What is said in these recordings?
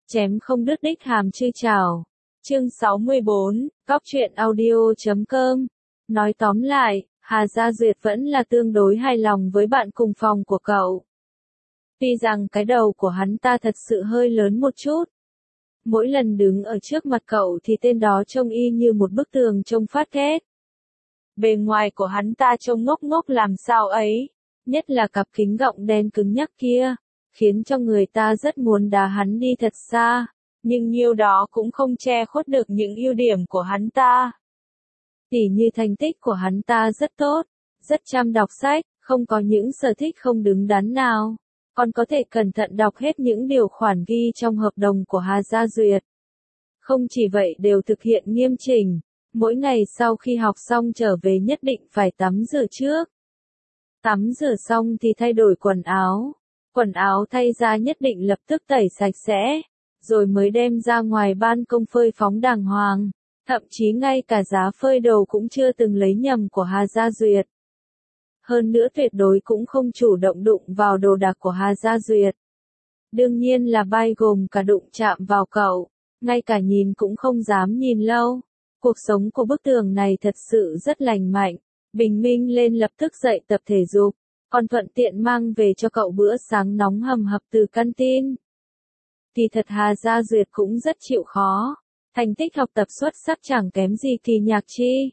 Chém không đứt đích hàm chư chào. Chương 64, Góc truyện audio.com. Nói tóm lại, Hà Gia Duyệt vẫn là tương đối hài lòng với bạn cùng phòng của cậu. Tuy rằng cái đầu của hắn ta thật sự hơi lớn một chút. Mỗi lần đứng ở trước mặt cậu thì tên đó trông y như một bức tường trông phát ghét. Bề ngoài của hắn ta trông ngốc ngốc làm sao ấy, nhất là cặp kính gọng đen cứng nhắc kia, khiến cho người ta rất muốn đá hắn đi thật xa, nhưng nhiêu đó cũng không che khuất được những ưu điểm của hắn ta. Tỉ như thành tích của hắn ta rất tốt, rất chăm đọc sách, không có những sở thích không đứng đắn nào, còn có thể cẩn thận đọc hết những điều khoản ghi trong hợp đồng của Hà Gia Duyệt. Không chỉ vậy đều thực hiện nghiêm chỉnh, mỗi ngày sau khi học xong trở về nhất định phải tắm rửa trước. Tắm rửa xong thì thay đổi quần áo thay ra nhất định lập tức tẩy sạch sẽ, rồi mới đem ra ngoài ban công phơi phóng đàng hoàng, thậm chí ngay cả giá phơi đồ cũng chưa từng lấy nhầm của Hà Gia Duyệt. Hơn nữa tuyệt đối cũng không chủ động đụng vào đồ đạc của Hà Gia Duyệt. Đương nhiên là bao gồm cả đụng chạm vào cậu, ngay cả nhìn cũng không dám nhìn lâu. Cuộc sống của bức tường này thật sự rất lành mạnh, bình minh lên lập tức dậy tập thể dục, còn thuận tiện mang về cho cậu bữa sáng nóng hầm hập từ canteen. Thì thật Hà Gia Duyệt cũng rất chịu khó, thành tích học tập xuất sắc chẳng kém gì Kỳ Nhạc Chi.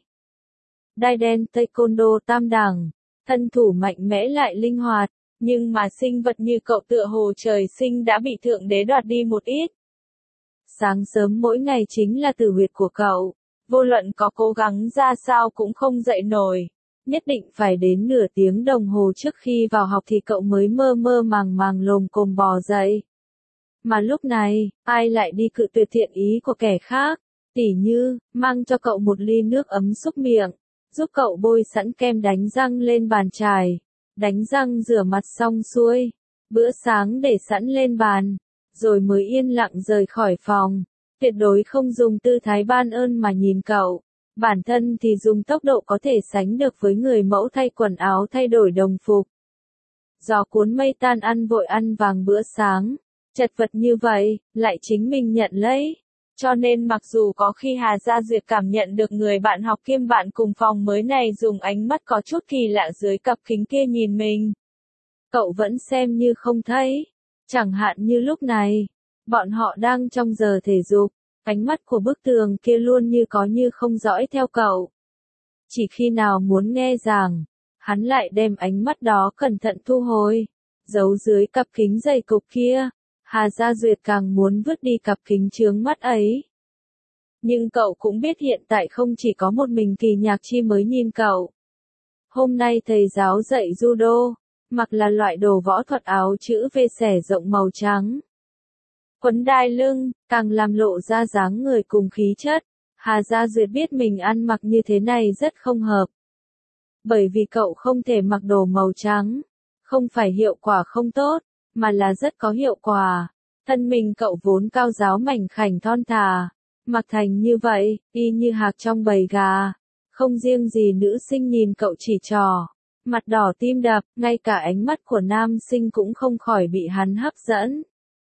Đai đen taekwondo tam đẳng, thân thủ mạnh mẽ lại linh hoạt, nhưng mà sinh vật như cậu tựa hồ trời sinh đã bị thượng đế đoạt đi một ít. Sáng sớm mỗi ngày chính là tử huyệt của cậu, vô luận có cố gắng ra sao cũng không dậy nổi, nhất định phải đến nửa tiếng đồng hồ trước khi vào học thì cậu mới mơ mơ màng màng lồm cồm bò dậy. Mà lúc này, ai lại đi cự tuyệt thiện ý của kẻ khác, tỉ như, mang cho cậu một ly nước ấm xúc miệng, giúp cậu bôi sẵn kem đánh răng lên bàn chải, đánh răng rửa mặt xong xuôi, bữa sáng để sẵn lên bàn, rồi mới yên lặng rời khỏi phòng, tuyệt đối không dùng tư thái ban ơn mà nhìn cậu, bản thân thì dùng tốc độ có thể sánh được với người mẫu thay quần áo thay đổi đồng phục. Gió cuốn mây tan ăn vội ăn vàng bữa sáng, chật vật như vậy, lại chính mình nhận lấy. Cho nên mặc dù có khi Hà Gia Duyệt cảm nhận được người bạn học kiêm bạn cùng phòng mới này dùng ánh mắt có chút kỳ lạ dưới cặp kính kia nhìn mình, cậu vẫn xem như không thấy. Chẳng hạn như lúc này, bọn họ đang trong giờ thể dục, ánh mắt của bức tường kia luôn như có như không dõi theo cậu. Chỉ khi nào muốn nghe giảng, hắn lại đem ánh mắt đó cẩn thận thu hồi, giấu dưới cặp kính dày cục kia. Hà Gia Duyệt càng muốn vứt đi cặp kính chướng mắt ấy. Nhưng cậu cũng biết hiện tại không chỉ có một mình Kỳ Nhạc Chi mới nhìn cậu. Hôm nay thầy giáo dạy judo, mặc là loại đồ võ thuật áo chữ V xẻ rộng màu trắng. Quấn đai lưng, càng làm lộ ra dáng người cùng khí chất. Hà Gia Duyệt biết mình ăn mặc như thế này rất không hợp. Bởi vì cậu không thể mặc đồ màu trắng. Không phải hiệu quả không tốt, mà là rất có hiệu quả. Thân mình cậu vốn cao ráo mảnh khảnh thon thả, mặc thành như vậy, y như hạc trong bầy gà. Không riêng gì nữ sinh nhìn cậu chỉ trỏ, mặt đỏ tim đập, ngay cả ánh mắt của nam sinh cũng không khỏi bị hắn hấp dẫn.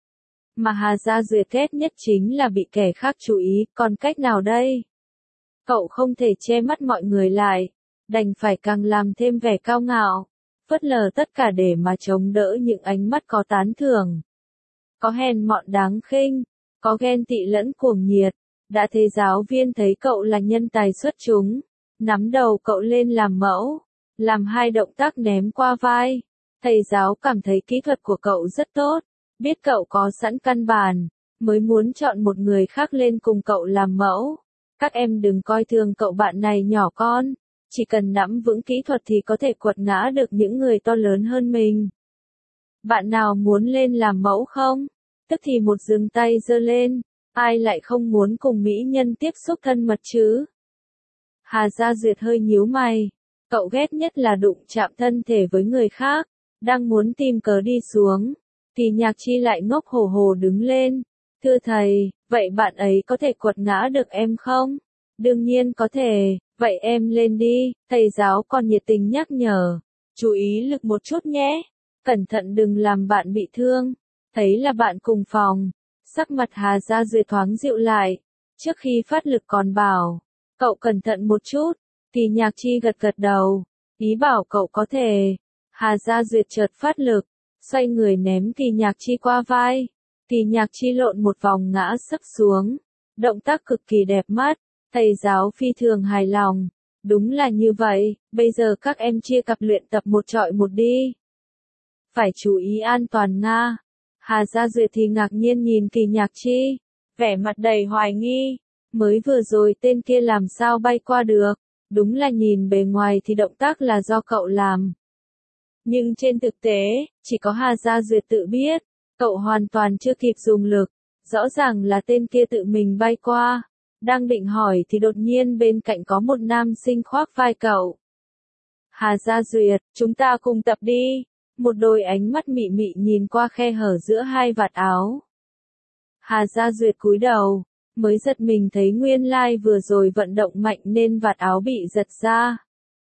Mà Hà Gia Duyệt ghét nhất chính là bị kẻ khác chú ý, còn cách nào đây? Cậu không thể che mắt mọi người lại, đành phải càng làm thêm vẻ cao ngạo, phớt lờ tất cả để mà chống đỡ những ánh mắt có tán thưởng. Có hèn mọn đáng khinh, có ghen tị lẫn cuồng nhiệt. Đã thế giáo viên thấy cậu là nhân tài xuất chúng, nắm đầu cậu lên làm mẫu, làm hai động tác ném qua vai. Thầy giáo cảm thấy kỹ thuật của cậu rất tốt, biết cậu có sẵn căn bản, mới muốn chọn một người khác lên cùng cậu làm mẫu. Các em đừng coi thường cậu bạn này nhỏ con, chỉ cần nắm vững kỹ thuật thì có thể quật ngã được những người to lớn hơn mình. Bạn nào muốn lên làm mẫu không? Tức thì một dừng tay giơ lên, ai lại không muốn cùng mỹ nhân tiếp xúc thân mật chứ? Hà Gia Duyệt hơi nhíu mày, cậu ghét nhất là đụng chạm thân thể với người khác, đang muốn tìm cớ đi xuống. Kỳ Nhạc Chi lại ngốc hổ hổ đứng lên. Thưa thầy, vậy bạn ấy có thể quật ngã được em không? Đương nhiên có thể, vậy em lên đi, thầy giáo còn nhiệt tình nhắc nhở. Chú ý lực một chút nhé, cẩn thận đừng làm bạn bị thương. Thấy là bạn cùng phòng, Sắc mặt Hà Gia Duyệt thoáng dịu lại, trước khi phát lực còn bảo, cậu cẩn thận một chút, Kỳ Nhạc Chi gật gật đầu, ý bảo cậu có thể. Hà Gia Duyệt chợt phát lực, xoay người ném Kỳ Nhạc Chi qua vai, Kỳ Nhạc Chi lộn một vòng ngã sấp xuống, động tác cực kỳ đẹp mắt, thầy giáo phi thường hài lòng, đúng là như vậy, bây giờ các em chia cặp luyện tập một trọi một đi. Phải chú ý an toàn Nga. Hà Gia Duyệt thì ngạc nhiên nhìn Kỳ Nhạc Chi, vẻ mặt đầy hoài nghi, mới vừa rồi tên kia làm sao bay qua được, đúng là nhìn bề ngoài thì động tác là do cậu làm. Nhưng trên thực tế, chỉ có Hà Gia Duyệt tự biết, cậu hoàn toàn chưa kịp dùng lực, rõ ràng là tên kia tự mình bay qua. Đang định hỏi thì đột nhiên bên cạnh có một nam sinh khoác vai cậu. Hà Gia Duyệt, chúng ta cùng tập đi. Một đôi ánh mắt mị mị nhìn qua khe hở giữa hai vạt áo. Hà Gia Duyệt cúi đầu, mới giật mình thấy nguyên lai vừa rồi vận động mạnh nên vạt áo bị giật ra.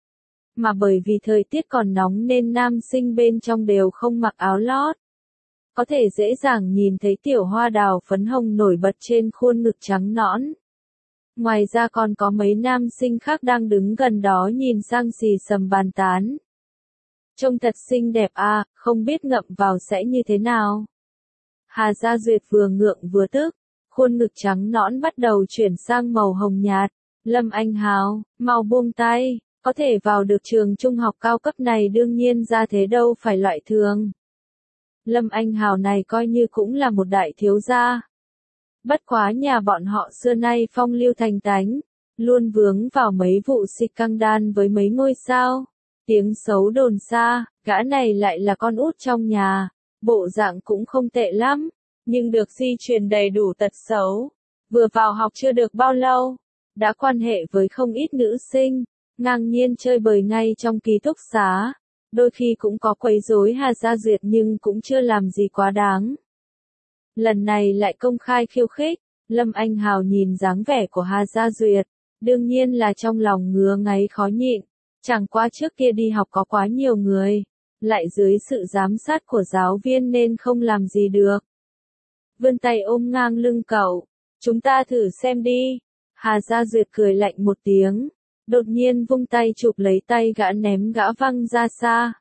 Mà bởi vì thời tiết còn nóng nên nam sinh bên trong đều không mặc áo lót. Có thể dễ dàng nhìn thấy tiểu hoa đào phấn hồng nổi bật trên khuôn ngực trắng nõn. Ngoài ra còn có mấy nam sinh khác đang đứng gần đó nhìn sang xì xầm bàn tán. Trông thật xinh đẹp à, không biết ngậm vào sẽ như thế nào. Hà Gia Duyệt vừa ngượng vừa tức, khuôn ngực trắng nõn bắt đầu chuyển sang màu hồng nhạt. Lâm Anh Hào, mau buông tay, có thể vào được trường trung học cao cấp này đương nhiên ra thế đâu phải loại thường. Lâm Anh Hào này coi như cũng là một đại thiếu gia. Bất quá nhà bọn họ xưa nay phong lưu thành tánh, luôn vướng vào mấy vụ xịt căng đan với mấy ngôi sao. Tiếng xấu đồn xa, gã này lại là con út trong nhà, bộ dạng cũng không tệ lắm, nhưng được di truyền đầy đủ tật xấu. Vừa vào học chưa được bao lâu, đã quan hệ với không ít nữ sinh, ngang nhiên chơi bời ngay trong ký túc xá, đôi khi cũng có quấy rối Hà Gia Duyệt nhưng cũng chưa làm gì quá đáng. Lần này lại công khai khiêu khích, Lâm Anh Hào nhìn dáng vẻ của Hà Gia Duyệt, đương nhiên là trong lòng ngứa ngáy khó nhịn. Chẳng qua trước kia đi học có quá nhiều người, lại dưới sự giám sát của giáo viên nên không làm gì được. Vươn tay ôm ngang lưng cậu, chúng ta thử xem đi. Hà Gia Duyệt cười lạnh một tiếng, đột nhiên vung tay chụp lấy tay gã ném gã văng ra xa.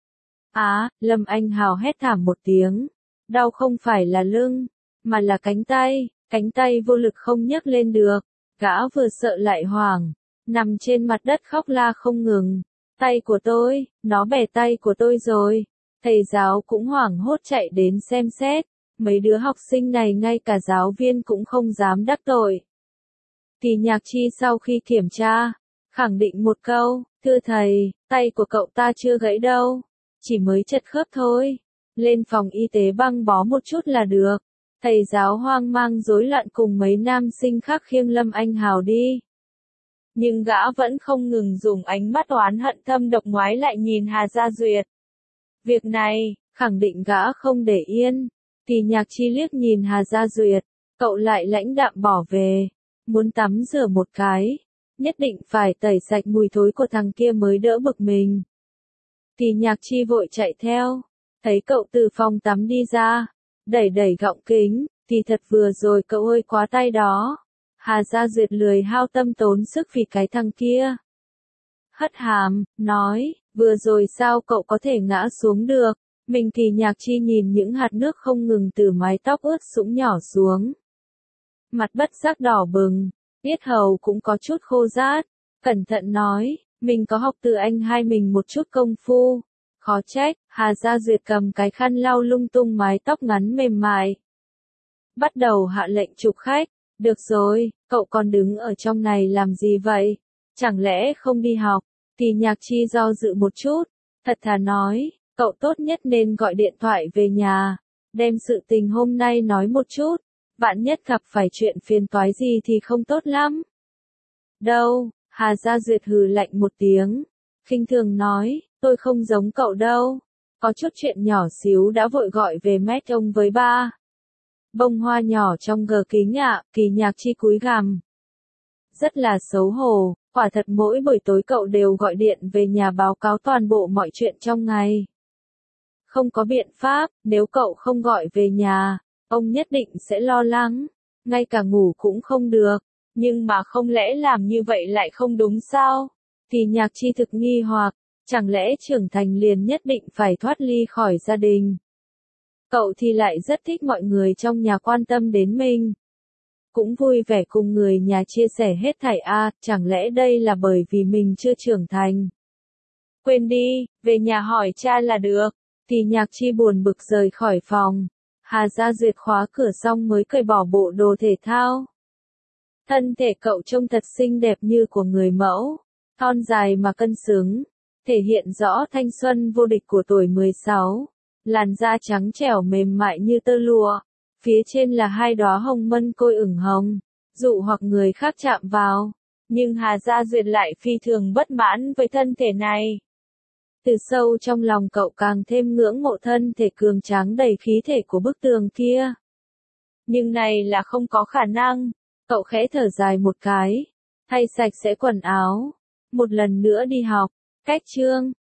Lâm Anh Hào hét thảm một tiếng, đau không phải là lưng, mà là cánh tay vô lực không nhấc lên được, gã vừa sợ lại hoảng. Nằm trên mặt đất khóc la không ngừng. Tay của tôi, nó bẻ tay của tôi rồi. Thầy giáo cũng hoảng hốt chạy đến xem xét. Mấy đứa học sinh này ngay cả giáo viên cũng không dám đắc tội. Kỳ Nhạc Chi sau khi kiểm tra, khẳng định một câu, thưa thầy, tay của cậu ta chưa gãy đâu. Chỉ mới chật khớp thôi. Lên phòng y tế băng bó một chút là được. Thầy giáo hoang mang rối loạn cùng mấy nam sinh khác khiêng Lâm Anh Hào đi. Nhưng gã vẫn không ngừng dùng ánh mắt oán hận thâm độc ngoái lại nhìn Hà Gia Duyệt. Việc này, khẳng định gã không để yên. Kỳ Nhạc Chi liếc nhìn Hà Gia Duyệt, cậu lại lãnh đạm bỏ về. Muốn tắm rửa một cái, nhất định phải tẩy sạch mùi thối của thằng kia mới đỡ bực mình. Kỳ Nhạc Chi vội chạy theo, thấy cậu từ phòng tắm đi ra, đẩy gọng kính, thì thật vừa rồi cậu hơi quá tay đó. Hà Gia Duyệt lười hao tâm tốn sức vì cái thằng kia. Hất hàm, nói, vừa rồi sao cậu có thể ngã xuống được, mình. Kỳ Nhạc Chi nhìn những hạt nước không ngừng từ mái tóc ướt sũng nhỏ xuống. Mặt bất giác đỏ bừng, yết hầu cũng có chút khô rát, cẩn thận nói, mình có học từ anh hai mình một chút công phu. Khó trách. Hà Gia Duyệt cầm cái khăn lau lung tung mái tóc ngắn mềm mại. Bắt đầu hạ lệnh chụp khách. Được rồi, cậu còn đứng ở trong này làm gì vậy? Chẳng lẽ không đi học? Kỳ Nhạc Chi do dự một chút, thật thà nói, cậu tốt nhất nên gọi điện thoại về nhà, đem sự tình hôm nay nói một chút, vạn nhất gặp phải chuyện phiền toái gì thì không tốt lắm. Đâu, Hà Gia Duyệt hừ lạnh một tiếng, khinh thường nói, tôi không giống cậu đâu, có chút chuyện nhỏ xíu đã vội gọi về mét ông với ba. Bông hoa nhỏ trong gờ kính ạ. Kỳ Nhạc Chi cúi gằm. Rất là xấu hổ, quả thật mỗi buổi tối cậu đều gọi điện về nhà báo cáo toàn bộ mọi chuyện trong ngày. Không có biện pháp, nếu cậu không gọi về nhà, ông nhất định sẽ lo lắng, ngay cả ngủ cũng không được. Nhưng mà không lẽ làm như vậy lại không đúng sao? Thì Nhạc Chi thực nghi hoặc, chẳng lẽ trưởng thành liền nhất định phải thoát ly khỏi gia đình? Cậu thì lại rất thích mọi người trong nhà quan tâm đến mình. Cũng vui vẻ cùng người nhà chia sẻ hết thảy chẳng lẽ đây là bởi vì mình chưa trưởng thành? Quên đi, về nhà hỏi cha là được. Thì Nhạc Chi buồn bực rời khỏi phòng. Hà Gia Duyệt khóa cửa xong mới cởi bỏ bộ đồ thể thao. Thân thể cậu trông thật xinh đẹp như của người mẫu, thon dài mà cân xứng, thể hiện rõ thanh xuân vô địch của tuổi 16. Làn da trắng trẻo mềm mại như tơ lụa, phía trên là hai đóa hồng mân côi ửng hồng, dụ hoặc người khác chạm vào. Nhưng Hà Gia Duyệt lại phi thường bất mãn với thân thể này. Từ sâu trong lòng cậu càng thêm ngưỡng mộ thân thể cường tráng đầy khí thể của bức tường kia. Nhưng này là không có khả năng. Cậu khẽ thở dài một cái, thay sạch sẽ quần áo, một lần nữa đi học. Cách chương